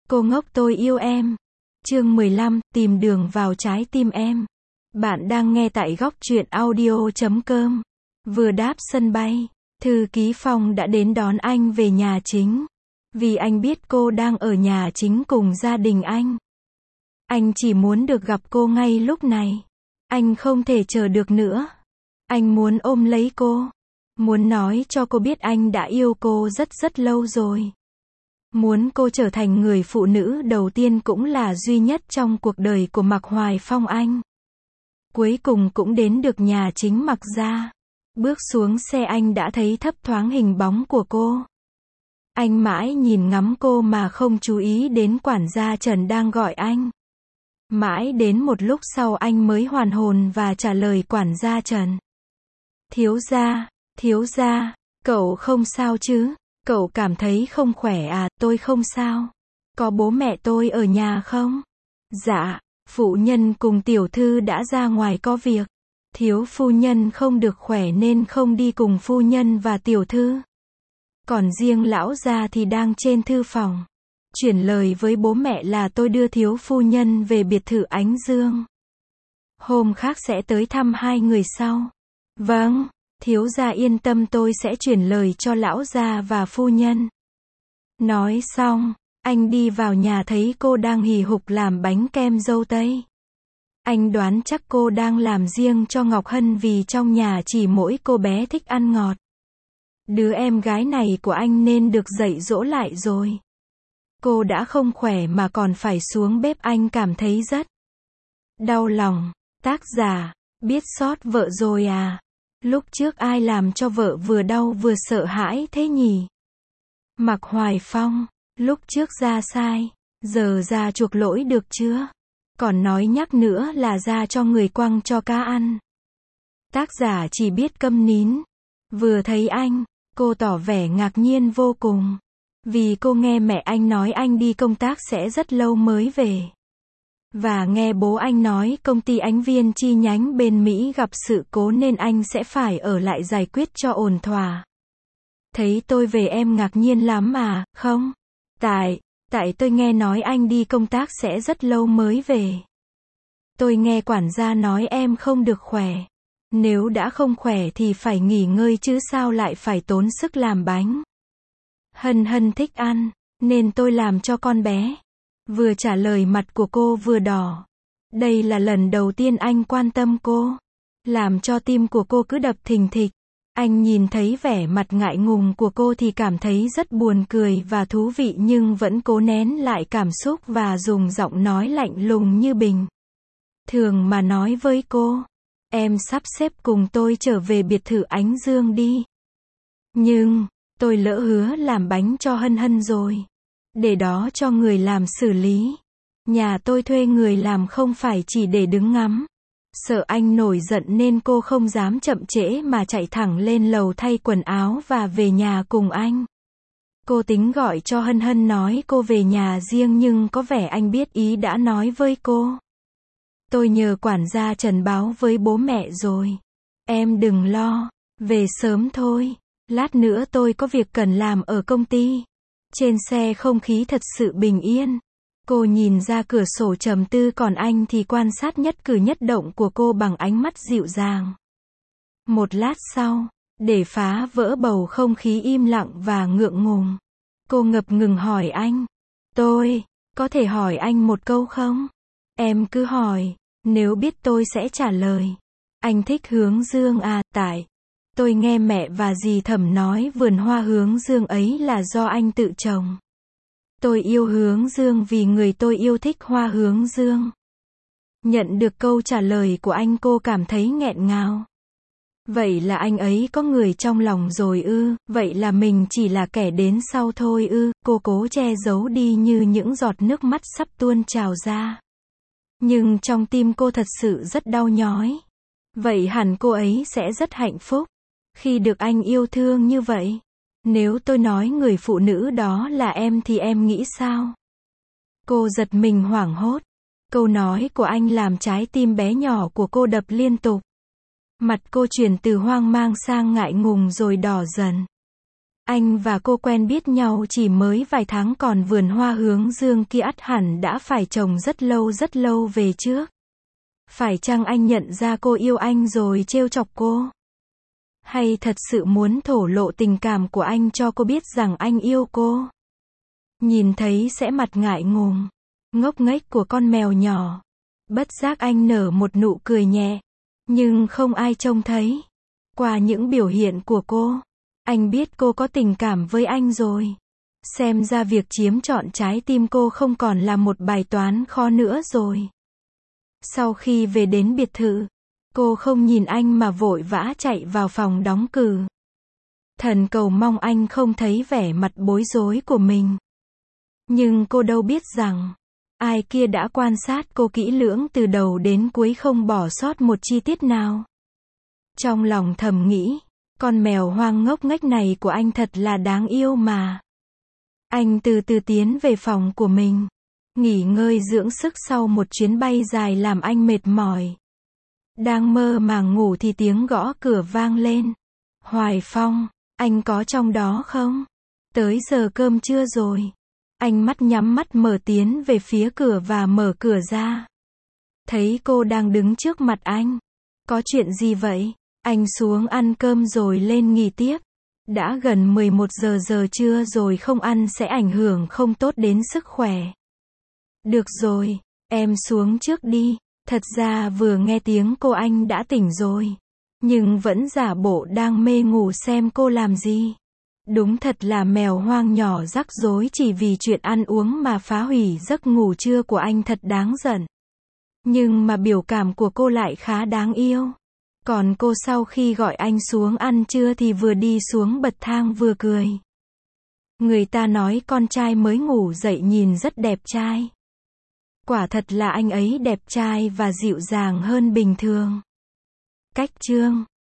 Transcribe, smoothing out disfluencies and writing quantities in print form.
Cô ngốc tôi yêu em. Chương 15, tìm đường vào trái tim em. Bạn đang nghe tại góc truyện audio.com. Vừa đáp sân bay, thư ký Phong đã đến đón anh về nhà chính. Vì anh biết cô đang ở nhà chính cùng gia đình anh. Anh chỉ muốn được gặp cô ngay lúc này. Anh không thể chờ được nữa. Anh muốn ôm lấy cô. Muốn nói cho cô biết anh đã yêu cô rất rất lâu rồi. Muốn cô trở thành người phụ nữ đầu tiên cũng là duy nhất trong cuộc đời của Mạc Hoài Phong anh. Cuối cùng cũng đến được nhà chính Mạc gia. Bước xuống xe anh đã thấy thấp thoáng hình bóng của cô. Anh mãi nhìn ngắm cô mà không chú ý đến quản gia Trần đang gọi anh. Mãi đến một lúc sau anh mới hoàn hồn và trả lời quản gia Trần. Thiếu gia, cậu không sao chứ? Cậu cảm thấy không khỏe à? Tôi không sao. Có bố mẹ tôi ở nhà không? Dạ, phụ nhân cùng tiểu thư đã ra ngoài có việc. Thiếu phu nhân không được khỏe nên không đi cùng phu nhân và tiểu thư. Còn riêng lão gia thì đang trên thư phòng. Chuyển lời với bố mẹ là tôi đưa thiếu phu nhân về biệt thự Ánh Dương. Hôm khác sẽ tới thăm hai người sau. Vâng, thiếu gia yên tâm, tôi sẽ chuyển lời cho lão gia và phu nhân. Nói xong, anh đi vào nhà thấy cô đang hì hục làm bánh kem dâu tây. Anh đoán chắc cô đang làm riêng cho Ngọc Hân vì trong nhà chỉ mỗi cô bé thích ăn ngọt. Đứa em gái này của anh nên được dạy dỗ lại rồi. Cô đã không khỏe mà còn phải xuống bếp, anh cảm thấy rất đau lòng. Tác giả, biết xót vợ rồi à? Lúc trước ai làm cho vợ vừa đau vừa sợ hãi thế nhỉ? Mạc Hoài Phong, lúc trước ra sai, giờ ra chuộc lỗi được chưa? Còn nói nhắc nữa là ra cho người quăng cho cá ăn. Tác giả chỉ biết câm nín. Vừa thấy anh, cô tỏ vẻ ngạc nhiên vô cùng. Vì cô nghe mẹ anh nói anh đi công tác sẽ rất lâu mới về. Và nghe bố anh nói công ty Ánh Viên chi nhánh bên Mỹ gặp sự cố nên anh sẽ phải ở lại giải quyết cho ổn thỏa. Thấy tôi về em ngạc nhiên lắm à? Không. Tại tôi nghe nói anh đi công tác sẽ rất lâu mới về. Tôi nghe quản gia nói em không được khỏe. Nếu đã không khỏe thì phải nghỉ ngơi chứ sao lại phải tốn sức làm bánh. Hân thích ăn, nên tôi làm cho con bé. Vừa trả lời mặt của cô vừa đỏ. Đây là lần đầu tiên anh quan tâm cô. Làm cho tim của cô cứ đập thình thịch. Anh nhìn thấy vẻ mặt ngại ngùng của cô thì cảm thấy rất buồn cười và thú vị nhưng vẫn cố nén lại cảm xúc và dùng giọng nói lạnh lùng như bình thường mà nói với cô. Em sắp xếp cùng tôi trở về biệt thự Ánh Dương đi. Nhưng, tôi lỡ hứa làm bánh cho Hân rồi. Để đó cho người làm xử lý. Nhà tôi thuê người làm không phải chỉ để đứng ngắm. Sợ anh nổi giận nên cô không dám chậm trễ mà chạy thẳng lên lầu thay quần áo và về nhà cùng anh. Cô tính gọi cho Hân nói cô về nhà riêng nhưng có vẻ anh biết ý đã nói với cô. Tôi nhờ quản gia Trần báo với bố mẹ rồi. Em đừng lo, về sớm thôi. Lát nữa tôi có việc cần làm ở công ty. Trên xe không khí thật sự bình yên. Cô nhìn ra cửa sổ trầm tư còn anh thì quan sát nhất cử nhất động của cô bằng ánh mắt dịu dàng. Một lát sau, để phá vỡ bầu không khí im lặng và ngượng ngùng, cô ngập ngừng hỏi anh. Tôi, có thể hỏi anh một câu không? Em cứ hỏi, nếu biết tôi sẽ trả lời. Anh thích Hướng Dương à? Tại tôi nghe mẹ và dì Thẩm nói vườn hoa Hướng Dương ấy là do anh tự trồng. Tôi yêu Hướng Dương vì người tôi yêu thích hoa Hướng Dương. Nhận được câu trả lời của anh cô cảm thấy nghẹn ngào. Vậy là anh ấy có người trong lòng rồi ư? Vậy là mình chỉ là kẻ đến sau thôi ư? Cô cố che giấu đi như những giọt nước mắt sắp tuôn trào ra. Nhưng trong tim cô thật sự rất đau nhói. Vậy hẳn cô ấy sẽ rất hạnh phúc khi được anh yêu thương như vậy. Nếu tôi nói người phụ nữ đó là em thì em nghĩ sao? Cô giật mình hoảng hốt. Câu nói của anh làm trái tim bé nhỏ của cô đập liên tục. Mặt cô chuyển từ hoang mang sang ngại ngùng rồi đỏ dần. Anh và cô quen biết nhau chỉ mới vài tháng, còn vườn hoa hướng dương kia ắt hẳn đã phải trồng rất lâu về trước. Phải chăng anh nhận ra cô yêu anh rồi trêu chọc cô? Hay thật sự muốn thổ lộ tình cảm của anh cho cô biết rằng anh yêu cô? Nhìn thấy sẽ mặt ngại ngùng, ngốc nghếch của con mèo nhỏ. Bất giác anh nở một nụ cười nhẹ, nhưng không ai trông thấy. Qua những biểu hiện của cô, anh biết cô có tình cảm với anh rồi. Xem ra việc chiếm trọn trái tim cô không còn là một bài toán khó nữa rồi. Sau khi về đến biệt thự, cô không nhìn anh mà vội vã chạy vào phòng đóng cử. Thần cầu mong anh không thấy vẻ mặt bối rối của mình. Nhưng cô đâu biết rằng, ai kia đã quan sát cô kỹ lưỡng từ đầu đến cuối, không bỏ sót một chi tiết nào. Trong lòng thầm nghĩ, con mèo hoang ngốc nghếch này của anh thật là đáng yêu mà. Anh từ từ tiến về phòng của mình, nghỉ ngơi dưỡng sức sau một chuyến bay dài làm anh mệt mỏi. Đang mơ màng ngủ thì tiếng gõ cửa vang lên. Hoài Phong, anh có trong đó không? Tới giờ cơm trưa rồi. Anh nhắm mắt mở tiến về phía cửa và mở cửa ra. Thấy cô đang đứng trước mặt anh. Có chuyện gì vậy? Anh xuống ăn cơm rồi lên nghỉ tiếp. Đã gần 11 giờ trưa rồi, không ăn sẽ ảnh hưởng không tốt đến sức khỏe. Được rồi, em xuống trước đi. Thật ra vừa nghe tiếng cô anh đã tỉnh rồi. Nhưng vẫn giả bộ đang mê ngủ xem cô làm gì. Đúng thật là mèo hoang nhỏ rắc rối, chỉ vì chuyện ăn uống mà phá hủy giấc ngủ trưa của anh, thật đáng giận. Nhưng mà biểu cảm của cô lại khá đáng yêu. Còn cô sau khi gọi anh xuống ăn trưa thì vừa đi xuống bậc thang vừa cười. Người ta nói con trai mới ngủ dậy nhìn rất đẹp trai. Quả thật là anh ấy đẹp trai và dịu dàng hơn bình thường. Cách chương